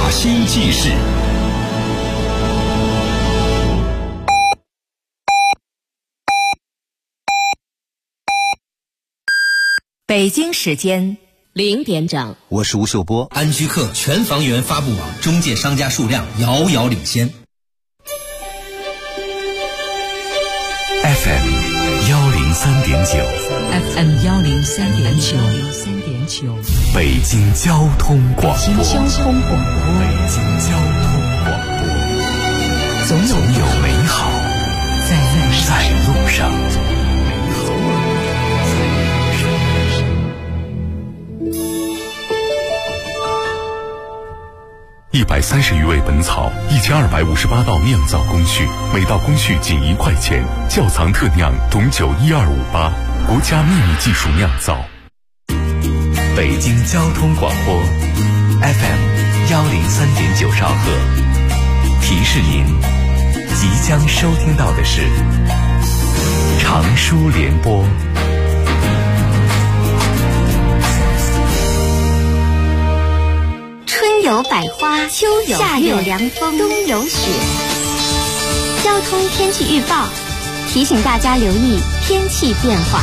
大兴记事。 北京时间0点整， 我是吴秀波。 安居客全房源发布网中介商家数量遥遥领先。 FM 103.9 FM 103.9， 北京交通广播。 北京交通广播，总有美好在路上。 130余味本草，1258道酿造工序，每道工序仅1块钱。窖藏特酿董酒12588，国家秘密技术酿造。北京交通广播 FM 103.9兆赫，提示您即将收听到的是长舒联播。 春有百花，秋有夏有凉风，冬有雪。交通天气预报提醒大家留意天气变化。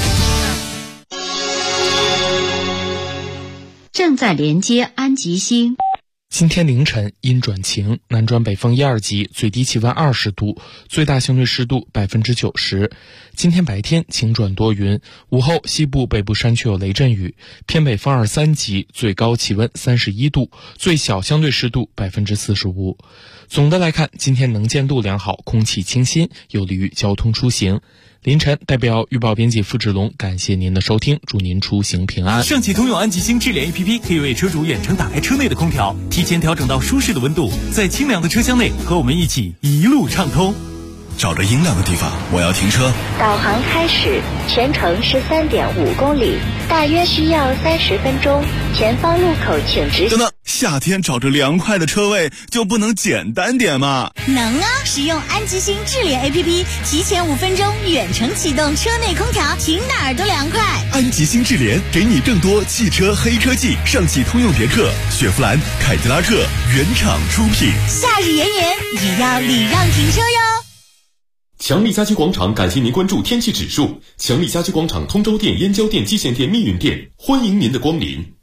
正在连接安吉星。 今天凌晨阴转晴，南转北风1、2级，最低气温20度，最大相对湿度90%。今天白天晴转多云，午后西部北部山区有雷阵雨，偏北风2、3级，最高气温31度，最小相对湿度45%。总的来看，今天能见度良好，空气清新，有利于交通出行。凌晨，代表预报编辑付志龙感谢您的收听，祝您出行平安。 上汽通用安吉星智联 APP 可以为车主远程打开车内的空调，提前调整到舒适的温度，在清凉的车厢内和我们一起一路畅通。 找着阴凉的地方，我要停车。 导航开始，全程13.5公里，大约需要30分钟。前方路口请直行。 等等，夏天找着凉快的车位就不能简单点吗？ 能啊！使用安吉星智联 APP， 提前5分钟远程启动车内空调，停哪儿都凉快。 安吉星智联给你更多汽车黑科技，上汽通用别克、雪佛兰、凯迪拉克原厂出品。 夏日炎炎也要礼让停车哟。 强力家居广场感谢您关注天气指数。强力家居广场通州店、燕郊店、蓟县店、密云店，欢迎您的光临。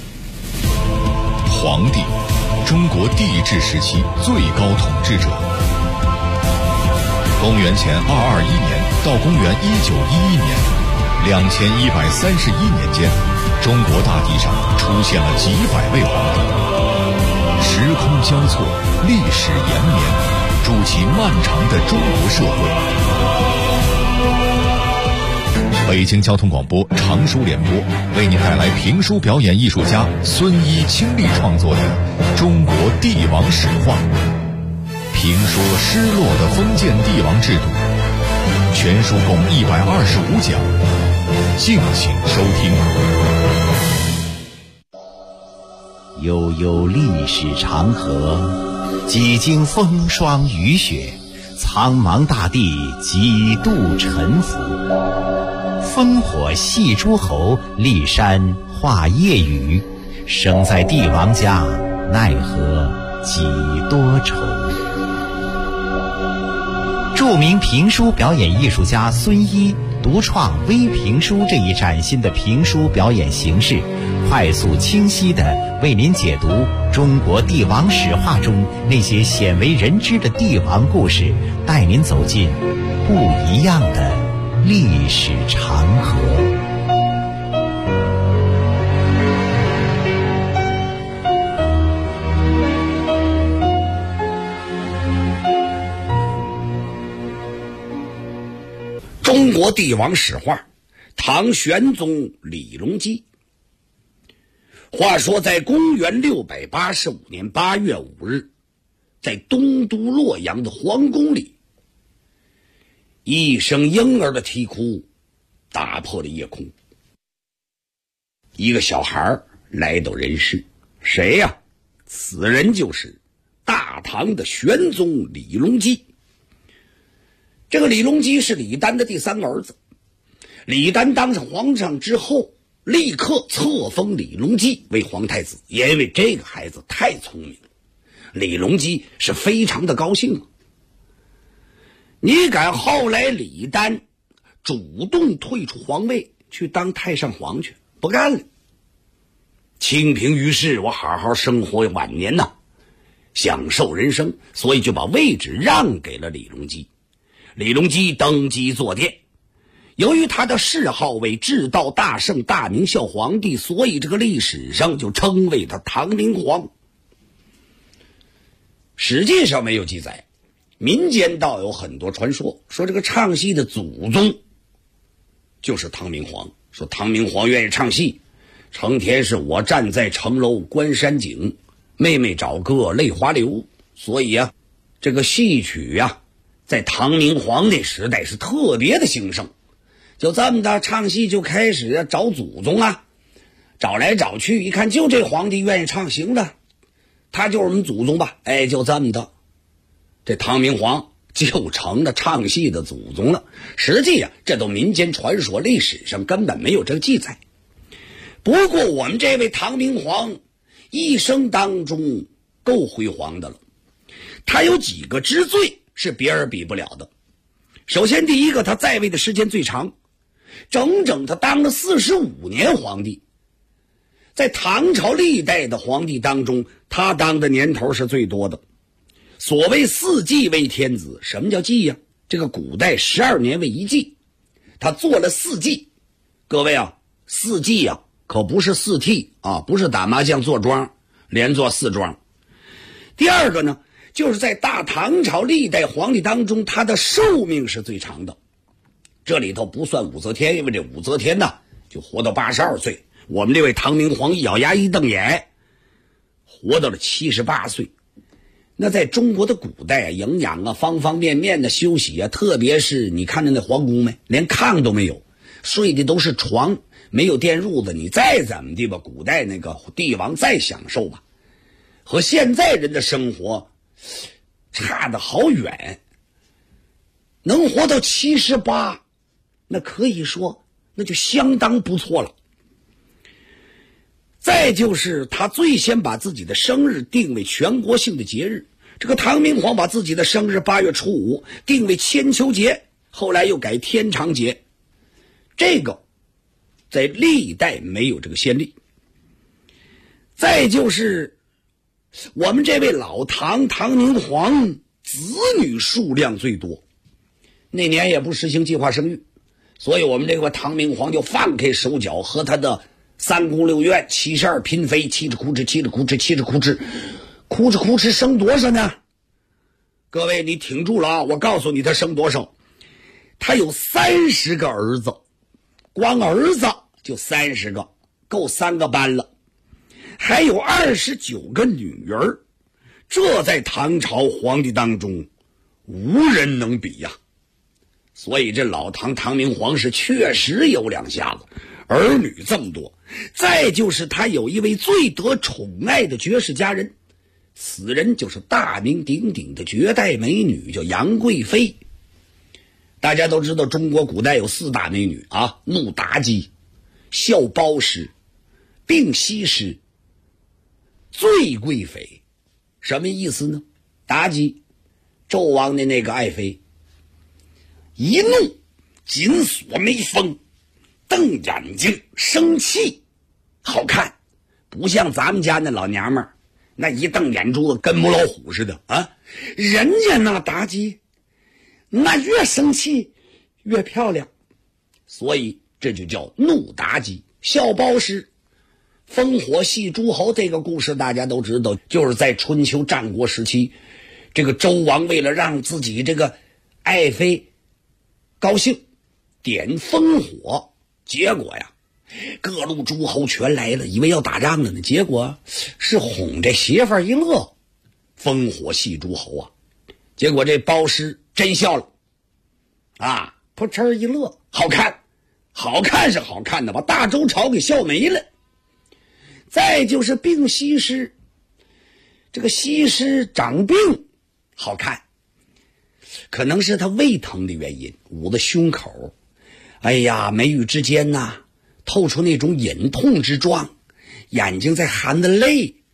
皇帝，中国帝制时期最高统治者。公元前221年到公元1911年，2131年间，中国大地上出现了几百位皇帝。时空交错，历史延绵，筑起漫长的中国社会。北京交通广播长舒联播为您带来评书表演艺术家孙一倾力创作的《中国帝王史话》，评说失落的封建帝王制度。全书共125讲，敬请收听。 悠悠历史长河，几经风霜雨雪，苍茫大地几度沉浮。烽火戏诸侯，骊山画夜雨。生在帝王家，奈何几多愁。著名评书表演艺术家孙一独创微评书这一崭新的评书表演形式，快速清晰地为您解读中国帝王史话中那些鲜为人知的帝王故事，带您走进不一样的历史长河。 中国帝王史话，唐玄宗李隆基。话说在公元685年8月5日，在东都洛阳的皇宫里，一声婴儿的啼哭打破了夜空。一个小孩来到人世，谁呀？此人就是大唐的玄宗李隆基。这个李隆基是李丹的第3个儿子。李丹当上皇上之后，立刻册封李隆基为皇太子，因为这个孩子太聪明了。 李隆基是非常的高兴啊。你敢后来李丹主动退出皇位去当太上皇去，不干了。清平于世，我好好生活晚年呐，享受人生，所以就把位置让给了李隆基。李隆基登基坐殿，由于他的谥号为至道大圣大明孝皇帝，所以这个历史上就称为他唐明皇。实际上没有记载，民间倒有很多传说，说这个唱戏的祖宗就是唐明皇，说唐明皇愿意唱戏，成天是我站在城楼观山景，妹妹找哥泪花流。所以啊，这个戏曲啊，在唐明皇那时代是特别的兴盛。就这么的唱戏就开始找祖宗啊，找来找去，一看就这皇帝愿意唱，行的，他就是我们祖宗吧。哎，就这么的，这唐明皇就成了唱戏的祖宗了。实际啊，这都民间传说，历史上根本没有这个记载。不过我们这位唐明皇一生当中够辉煌的了，他有几个之最是别人比不了的。首先第一个，他在位的时间最长，整整他当了45年皇帝。在唐朝历代的皇帝当中，他当的年头是最多的。所谓4季为天子，什么叫季呀？这个古代12年为一季，他做了4季。各位啊，4季啊可不是4替啊，不是打麻将坐庄连做4庄。第二个呢，就是在大唐朝历代皇帝当中，他的寿命是最长的。这里头不算武则天，因为这武则天呢就活到82岁，我们这位唐明皇一咬牙一瞪眼，活到了78岁。那在中国的古代啊，营养啊，方方面面的休息啊，特别是你看着那皇宫没，连炕都没有，睡的都是床，没有电褥子，你再怎么的吧，古代那个帝王再享受吧，和现在人的生活差得好远。能活到78，那可以说那就相当不错了。再就是他最先把自己的生日定为全国性的节日，这个唐明皇把自己的生日8月初5定为千秋节，后来又改天长节，这个在历代没有这个先例。再就是我们这位老唐明皇子女数量最多，那年也不实行计划生育，所以我们这个唐明皇就放开手脚，和他的3宫6院72嫔妃嘁哧哭哧嘁哧哭哧嘁哧哭哧哭哧哭哧生多少呢？各位你挺住了啊！我告诉你他生多少，他有30个儿子，光儿子就30个，够3个班了，还有29个女儿，这在唐朝皇帝当中无人能比呀。所以这老唐明皇是确实有两下子，儿女这么多。再就是他有一位最得宠爱的绝世佳人，此人就是大名鼎鼎的绝代美女，叫杨贵妃。大家都知道中国古代有4大美女啊，怒妲己、笑褒姒、并西施、醉贵妃。什么意思呢？妲己，纣王的那个爱妃，一怒紧锁眉峰，瞪眼睛生气，好看，不像咱们家那老娘们儿那一瞪眼珠子跟母老虎似的啊！人家那妲己那越生气越漂亮，所以这就叫怒妲己。笑褒姒，烽火戏诸侯这个故事大家都知道，就是在春秋战国时期，这个周王为了让自己这个爱妃高兴，点烽火，结果呀各路诸侯全来了，以为要打仗了呢，结果是哄这媳妇儿一乐，烽火戏诸侯啊。结果这褒姒真笑了啊，扑哧一乐，好看，好看是好看的，把大周朝给笑没了。再就是并西施，这个西施长病好看，可能是他胃疼的原因，捂着胸口，哎呀，眉宇之间呐透出那种隐痛之状，眼睛在含着泪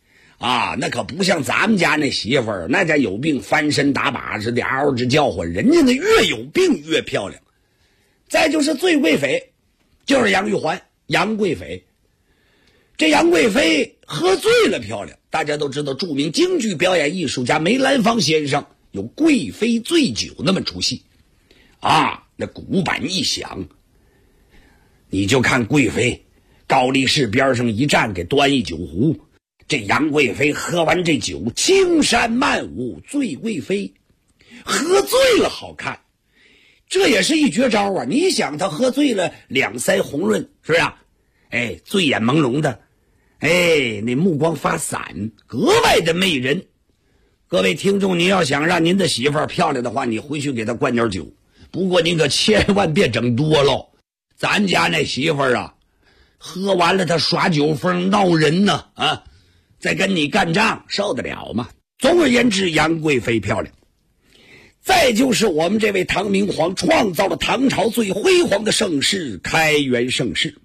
啊，那可不像咱们家那媳妇儿，那家有病翻身打把式的嗷嗷直叫唤，人家那越有病越漂亮。再就是最贵妃，就是杨玉环，杨贵妃。这杨贵妃喝醉了漂亮，大家都知道著名京剧表演艺术家梅兰芳先生有贵妃醉酒那么出戏啊，那鼓板一响，你就看贵妃高力士边上一站，给端一酒壶，这杨贵妃喝完这酒，青山漫舞醉贵妃，喝醉了好看，这也是一绝招啊！你想他喝醉了，两腮红润，是不是啊？哎，醉眼朦胧的，哎，那目光发散，格外的媚人。各位听众，您要想让您的媳妇儿漂亮的话，你回去给她灌点酒，不过您可千万别整多了。咱家那媳妇儿啊，喝完了她耍酒疯闹人呢啊，再跟你干仗，受得了吗？总而言之，杨贵妃漂亮。再就是我们这位唐明皇创造了唐朝最辉煌的盛世——开元盛世。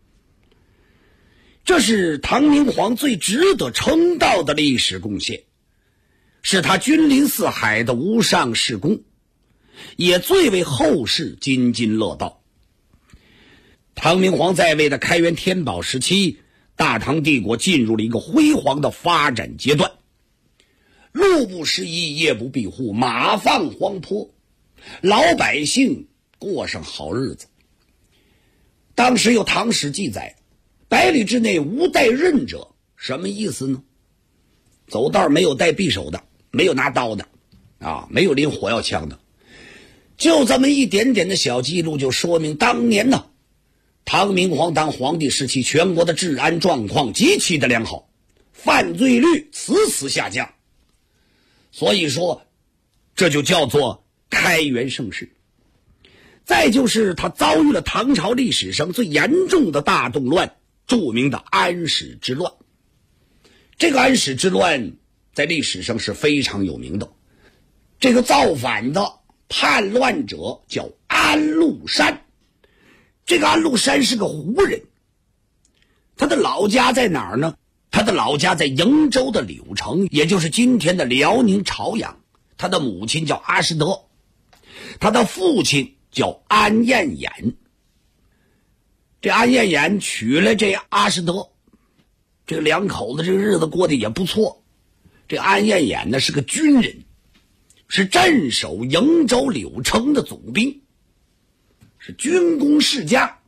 这是唐明皇最值得称道的历史贡献，是他君临四海的无上事功，也最为后世津津乐道。唐明皇在位的开元天宝时期，大唐帝国进入了一个辉煌的发展阶段，路不拾遗，夜不闭户，马放荒坡，老百姓过上好日子。当时有唐史记载，百里之内无带刃者，什么意思呢？走道没有带匕首的，没有拿刀的啊，没有拎火药枪的。就这么一点点的小记录，就说明当年呢，唐明皇当皇帝时期，全国的治安状况极其的良好，犯罪率此此下降。所以说这就叫做开元盛世。再就是他遭遇了唐朝历史上最严重的大动乱，著名的安史之乱。这个安史之乱在历史上是非常有名的，这个造反的叛乱者叫安禄山。这个安禄山是个胡人，他的老家在哪儿呢？他的老家在瀛州的柳城，也就是今天的辽宁朝阳。他的母亲叫阿什德，他的父亲叫安彦衍。这安彦衍娶了这阿什德，这两口子这个日子过得也不错。这安彦衍呢是个军人，是镇守瀛州柳城的总兵，是军功世家，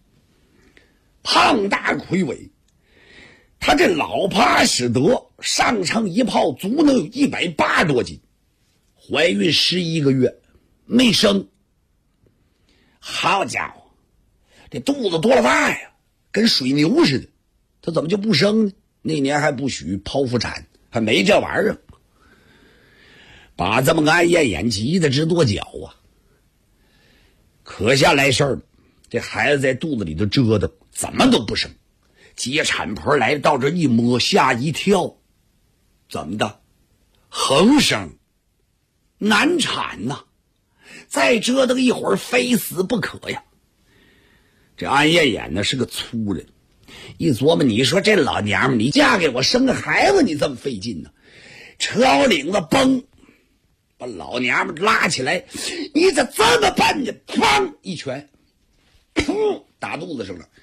胖大魁伟。他这老婆阿史德上乘一炮足能有180多斤，怀孕11个月没生。好家伙，这肚子多了大呀，跟水牛似的，他怎么就不生呢？那年还不许剖腹产，还没这玩意儿，把这么个安彦衍急得直跺脚啊。可下来事儿了，这孩子在肚子里头折腾，怎么都不生。接产婆来到这一摸，吓一跳，怎么的？横生，难产呐！再折腾一会儿，非死不可呀！这安彦衍呢是个粗人，一琢磨，你说这老娘们，你嫁给我生个孩子，你这么费劲呢？扯我领子，崩，把老娘们拉起来，你咋这么笨呢？砰一拳，噗打肚子上了。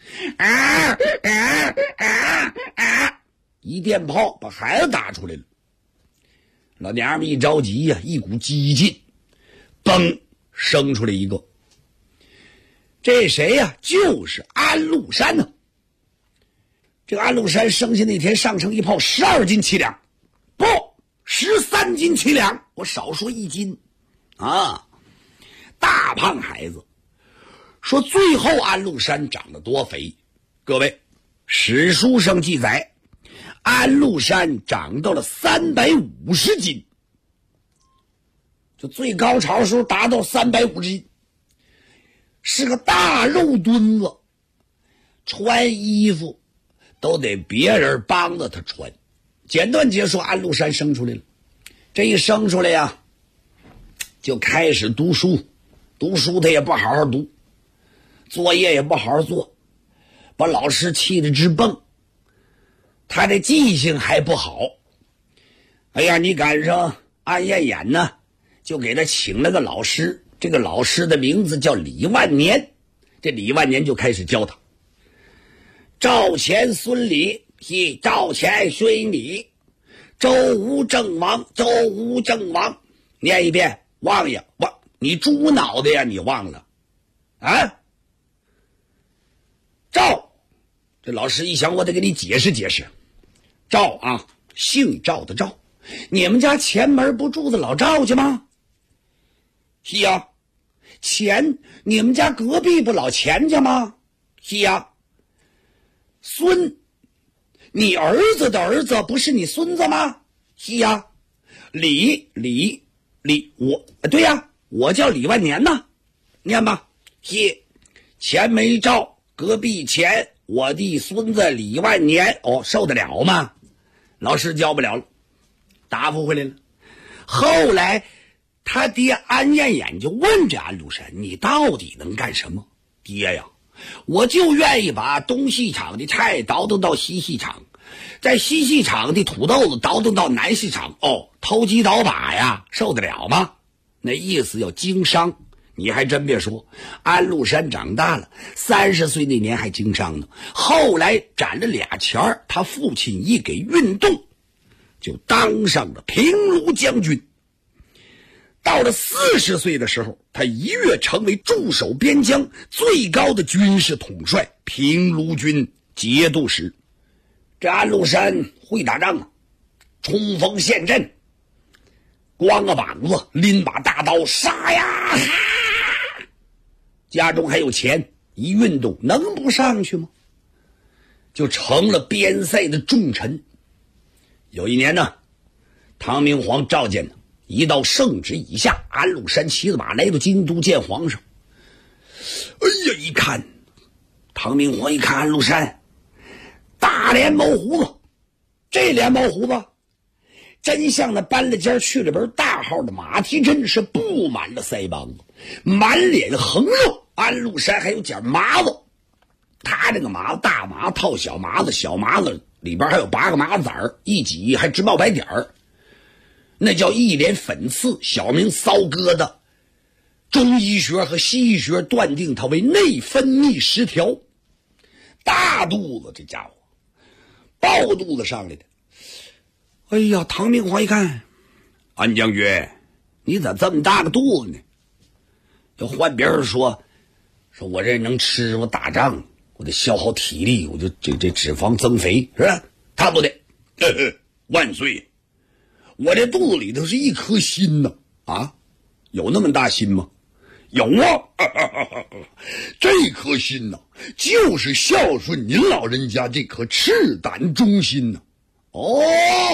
一电炮把孩子打出来了。老娘们一着急呀，一股激劲，嘣生出来一个。这谁呀？就是安禄山呢。这个安禄山生下那天上乘一炮12斤7两，不13斤7两，我少说1斤啊！大胖孩子。说最后安禄山长得多肥，各位，史书上记载，安禄山长到了350斤，就最高潮时候达到350斤，是个大肉墩子，穿衣服都得别人帮着他穿。简短截说，安禄山生出来了，这一生出来呀，就开始读书，读书他也不好好读，作业也不好好做，把老师气得直蹦。他这记性还不好， 哎呀，你赶上安彦衍呢，就给他请了个老师，这个老师的名字叫李万年。这李万年就开始教他：赵钱孙李，系赵钱孙李，周吴郑王，周吴郑王。念一遍，忘呀忘，你猪脑袋呀，你忘了啊？赵，这老师一想，我得给你解释解释。赵啊，姓赵的赵，你们家前门不住的老赵家吗？是呀。钱，你们家隔壁不老钱家吗？是呀。孙，你儿子的儿子不是你孙子吗？是呀。李，我对呀，我叫李万年呢，念吧。是，钱没赵，隔壁钱，我的孙子李万年。哦，受得了吗？老师教不了了，答复回来了。后来他爹安彦衍就问这安禄山：“你到底能干什么？”爹呀，我就愿意把东戏场的菜倒腾到西戏场，在西戏场的土豆子倒腾到南戏场。哦，偷鸡倒把呀，受得了吗？那意思要经商。你还真别说，安禄山长大了，30岁那年还经商呢。后来攒了俩钱，他父亲一给运动，就当上了平卢将军。到了40岁的时候，他一跃成为驻守边疆最高的军事统帅，平卢军节度使。这安禄山会打仗啊，冲锋陷阵，光个膀子，拎把大刀，杀呀！家中还有钱，一运动能不上去吗？就成了边塞的重臣。有一年呢，唐明皇召见他，一到圣旨以下，安禄山骑着马来到京都见皇上。哎呀，一看唐明皇一看安禄山，大连毛胡子，这连毛胡子真像那搬了家去了边大号的马蹄针，是布满了腮帮子，满脸横肉。安禄山还有点麻子，他这个麻子大麻套小麻子，小麻子里边还有8个麻子籽，一挤还直冒白点儿，那叫一脸粉刺，小名骚疙瘩。中医学和西医学断定他为内分泌失调，大肚子，这家伙抱肚子上来的。哎呀，唐明皇一看，安将军，你咋这么大个肚子呢？要换别人说我这能吃，我打仗我得消耗体力，我就这脂肪增肥，是吧？他不得，万岁！我这肚子里头是一颗心呢，啊，有那么大心吗？有啊，这颗心呢，就是孝顺您老人家这颗赤胆忠心呢。哦，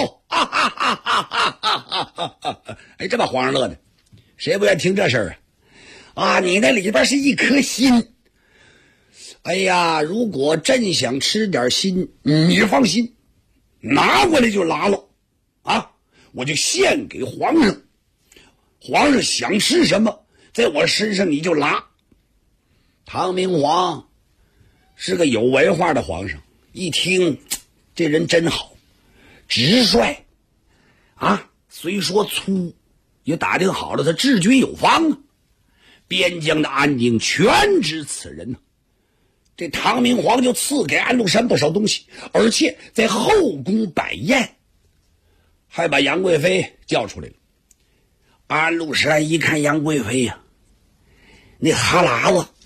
哎，这把皇上乐的，谁不愿听这事儿啊？啊，你那里边是一颗心。哎呀，如果真想吃点心，你放心，拿过来就拉了啊，我就献给皇上，皇上想吃什么，在我身上你就拉。唐明皇是个有文化的皇上，一听这人真好，直率啊，虽说粗，也打听好了他治军有方啊。边疆的安宁全知此人呢。这唐明皇就赐给安禄山不少东西，而且在后宫摆宴，还把杨贵妃叫出来了。安禄山一看杨贵妃呀，那哈喇子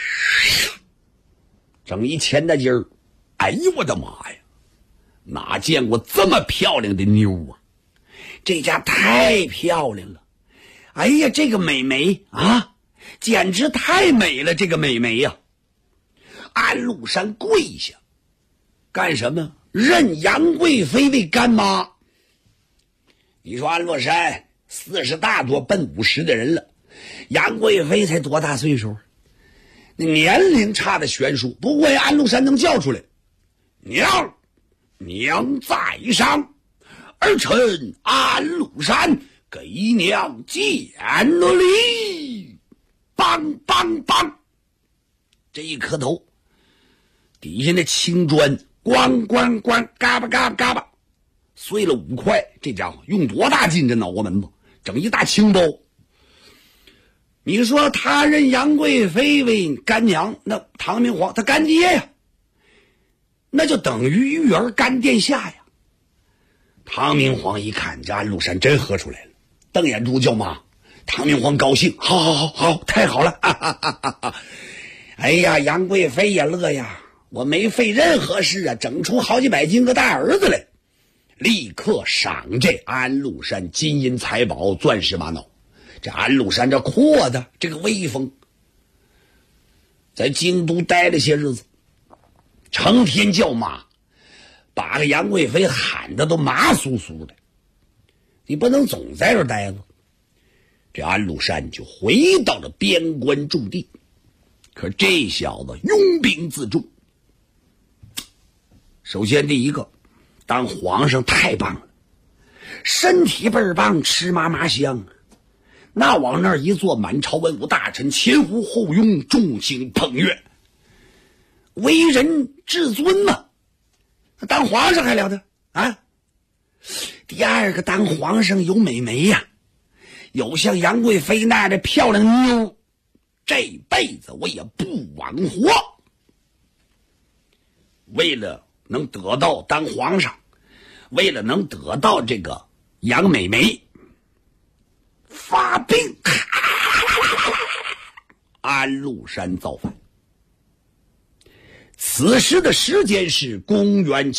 整一钱大筋儿，哎呦我的妈呀，哪见过这么漂亮的妞啊，这家太漂亮了。哎呀，这个美眉啊，简直太美了，这个美眉呀。安禄山跪下干什么？认杨贵妃为干妈。你说安禄山40大多奔50的人了，杨贵妃才多大岁数？年龄差的悬殊，不过安禄山能叫出来，娘在上，儿臣安禄山给娘见了礼。梆梆梆，这一磕头，底下那青砖咣咣咣，嘎巴嘎巴嘎巴， 碎了5块，这家伙用多大劲这脑瓜门子，整一大青包。你说他认杨贵妃为干娘，那唐明皇他干爹呀，那就等于育儿干殿下呀。唐明皇一看这安禄山真喝出来了，瞪眼珠叫妈。唐明皇高兴，好，太好了，哈哈哈哈哈！哎呀，杨贵妃也乐呀，我没费任何事啊，整出好几百斤个大儿子来，立刻赏这安禄山金银财宝、钻石玛瑙。这安禄山这阔的这个威风，在京都待了些日子，成天叫妈，把个杨贵妃喊得都麻酥酥的。你不能总在这待着。这安禄山就回到了边关驻地，可这小子拥兵自重。首先第一个，当皇上太棒了，身体倍儿棒，吃嘛嘛香，那往那儿一坐，满朝文武大臣前呼后拥，众星捧月，为人至尊嘛。当皇上还了得啊！第二个，当皇上有美眉呀，有像杨贵妃那样的漂亮妞，这辈子我也不枉活。为了能得到当皇上，为了能得到这个杨美眉，发兵，安禄山造反。此时的时间是公元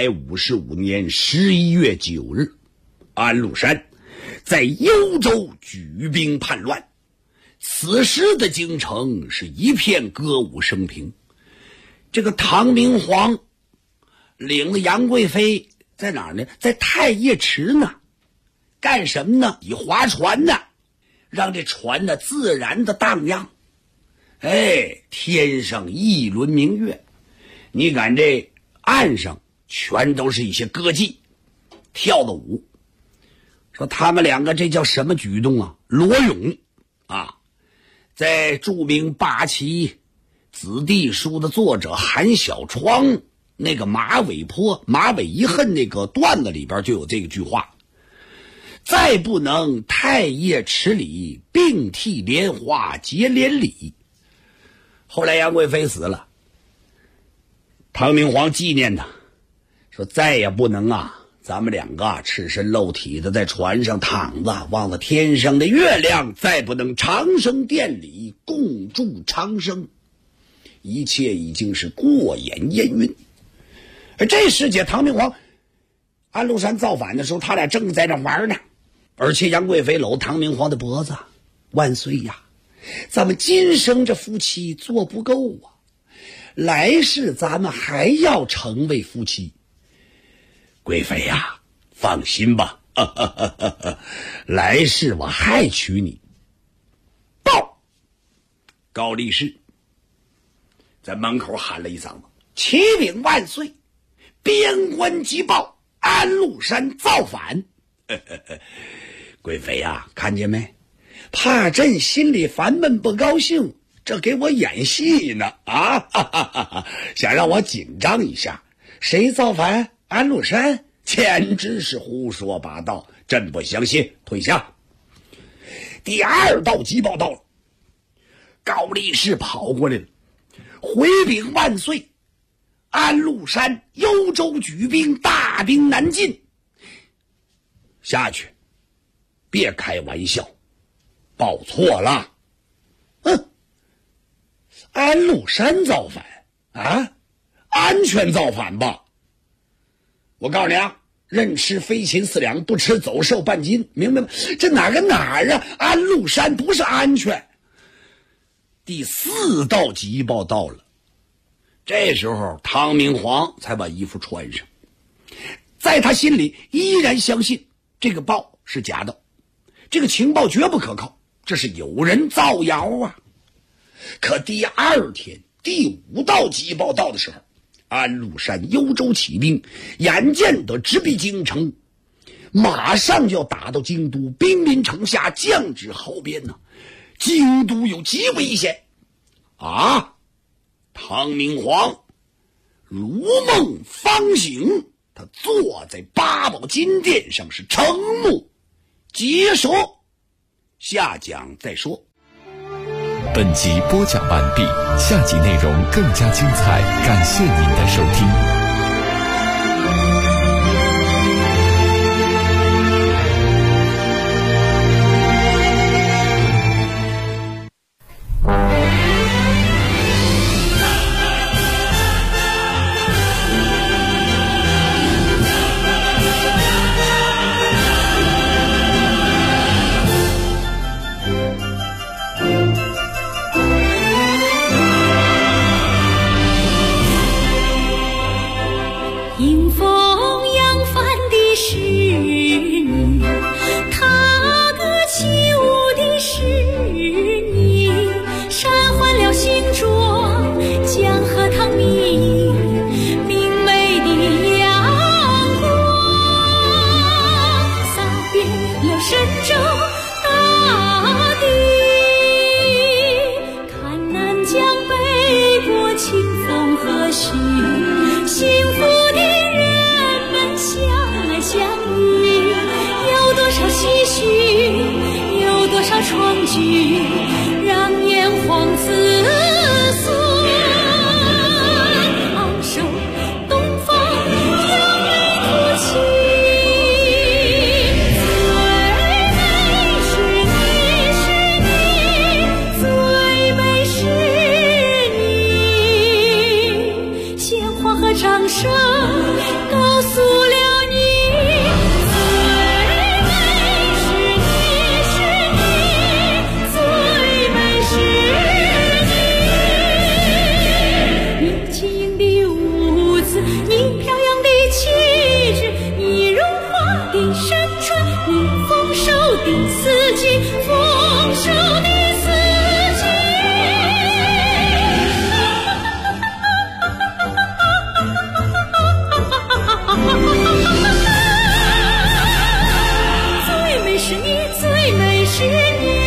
755年11月9日，安禄山在幽州举兵叛乱。此时的京城是一片歌舞升平。这个唐明皇领了杨贵妃在哪儿呢？在太液池呢。干什么呢？以划船呢，让这船呢自然的荡漾。哎，天上一轮明月，你看这岸上全都是一些歌妓跳的舞。说他们两个这叫什么举动啊？裸泳啊！在著名八旗子弟书的作者韩小窗那个马尾遗恨那个段子里边就有这个句话：再不能太液池里，并替莲花结连理。后来杨贵妃死了，唐明皇纪念他，说再也不能咱们两个赤身露体的在船上躺着，望着天上的月亮，再不能长生殿里共祝长生，一切已经是过眼烟云。而这时节，唐明皇安禄山造反的时候，他俩正在那玩呢，而且杨贵妃搂唐明皇的脖子，万岁呀，咱们今生这夫妻做不够啊，来世咱们还要成为夫妻。贵妃呀，放心吧，来世我还娶你。报！高力士在门口喊了一嗓子：“启禀万岁，边关急报，安禄山造反。”贵妃呀，看见没？怕朕心里烦闷不高兴，这给我演戏呢啊！想让我紧张一下。谁造反？安禄山？简直是胡说八道，朕不相信，退下。第二道急报到了，高力士跑过来了，回禀万岁，安禄山幽州举兵，大兵南进。下去，别开玩笑，报错了。安禄山造反啊？安全造反吧？我告诉你啊，任吃飞禽4两，不吃走兽半斤，明白吗？这哪跟哪儿啊？安禄山不是安全。第4道急报到了，这时候唐明皇才把衣服穿上，在他心里依然相信这个报是假的，这个情报绝不可靠，这是有人造谣啊。可第二天第5道急报到的时候，安禄山幽州起兵，眼见得直逼京城，马上就要打到京都，兵临城下，将至壕边呢，京都有极危险啊！唐明皇如梦方醒， 他坐在八宝金殿上是瞠目结舌。下讲再说。 本集播讲完毕，下集内容更加精彩，感谢您的收听。 迎风扬帆的是你，踏歌起舞的是你，山换了新装，江河淌明，明媚的阳光洒遍了神州大地。看南疆北国清风和煦，幸福的人们相爱相依，有多少唏嘘，有多少创举，让炎黄子孙昂首东方扬眉吐气。最美是你，是你，最美是你，鲜花和掌声告诉了你，最美是你，是你，最美是你。你轻盈的舞姿，你飘扬的气质，你荣华的山川，你丰收的四季，丰收的四季。最美是你，最美是你。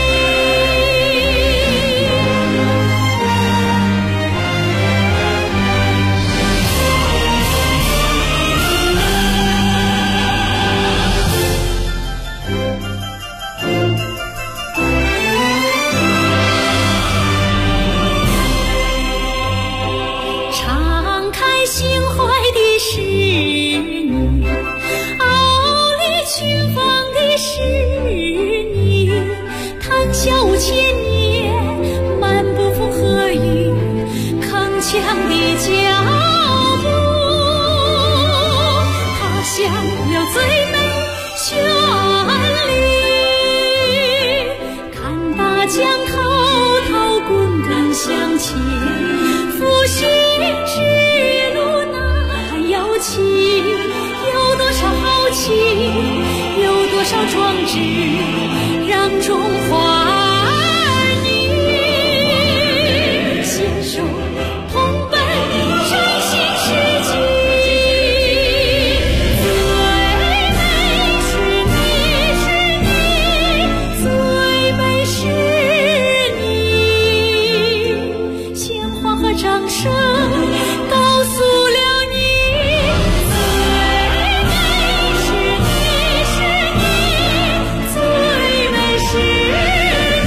敞开心怀的是你，傲立群芳的是你，谈笑5千年，漫步风和雨，铿锵的脚步，踏响了最美旋律，看大江滔滔滚滚向前，复兴之路呐喊摇旗，有多少豪气，有多少壮志，让中华儿女携手同奔振兴世纪。最美是你，是你，最美是你，鲜花和掌声告诉了你，最美是你，是你，最美是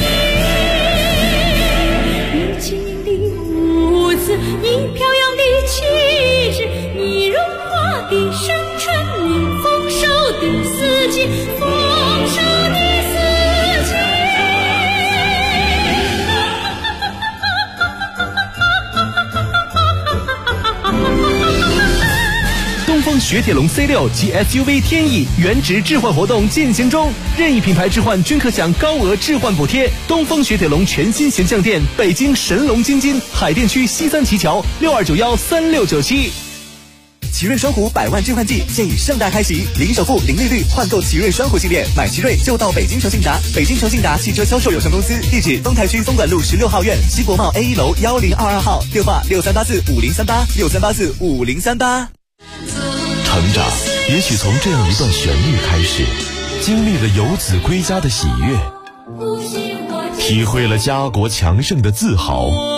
你。你轻盈的舞姿，你飘扬的气质，你荣华的山川，你丰收的四季，丰收的四季。 东风雪铁龙 C6 及 SUV 天翼原值置换活动进行中，任意品牌置换均可享高额置换补贴。东风雪铁龙全新形象店，北京神龙津津，海淀区西三旗桥62913697。 奇瑞双虎100万置换季现已盛大开启，零首付、零利率换购奇瑞双虎系列，买奇瑞就到北京诚信达。北京诚信达汽车销售有限公司，地址丰台区东莞路16号院西国贸 A1 楼1022号，电话63845038，63845038。 成长也许从这样一段旋律开始，经历了游子归家的喜悦，体会了家国强盛的自豪。